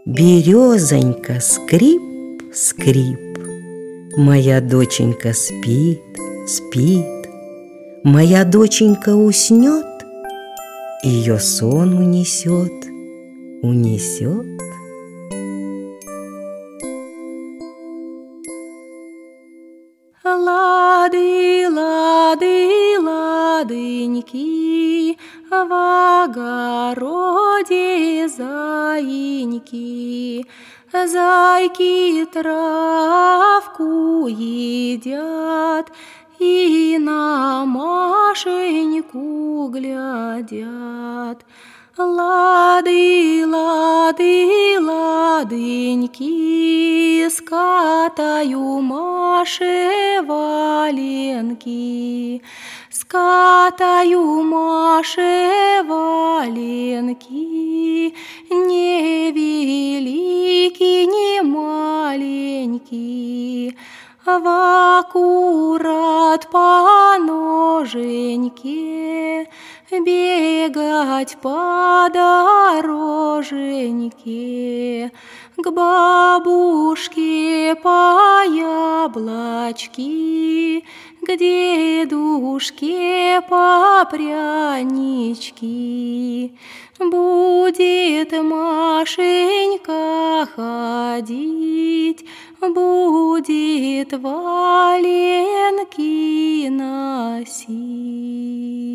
Березонька, скрип, скрип, моя доченька спит, спит. Моя доченька уснет, ее сон унесет, унесет. Лады, лады, ладыньки, в огороде заиньки. Зайки травку едят и на Машеньку глядят. Лады, лады, ладыньки, скатаю Маше валенки, скатаю Маше валенки, не велики, не маленькие, в аккурат по ноженьке бегать по дороженьке, к бабушке по яблочки, к дедушке по прянички. Будет Машенька ходить, будет валенки носить.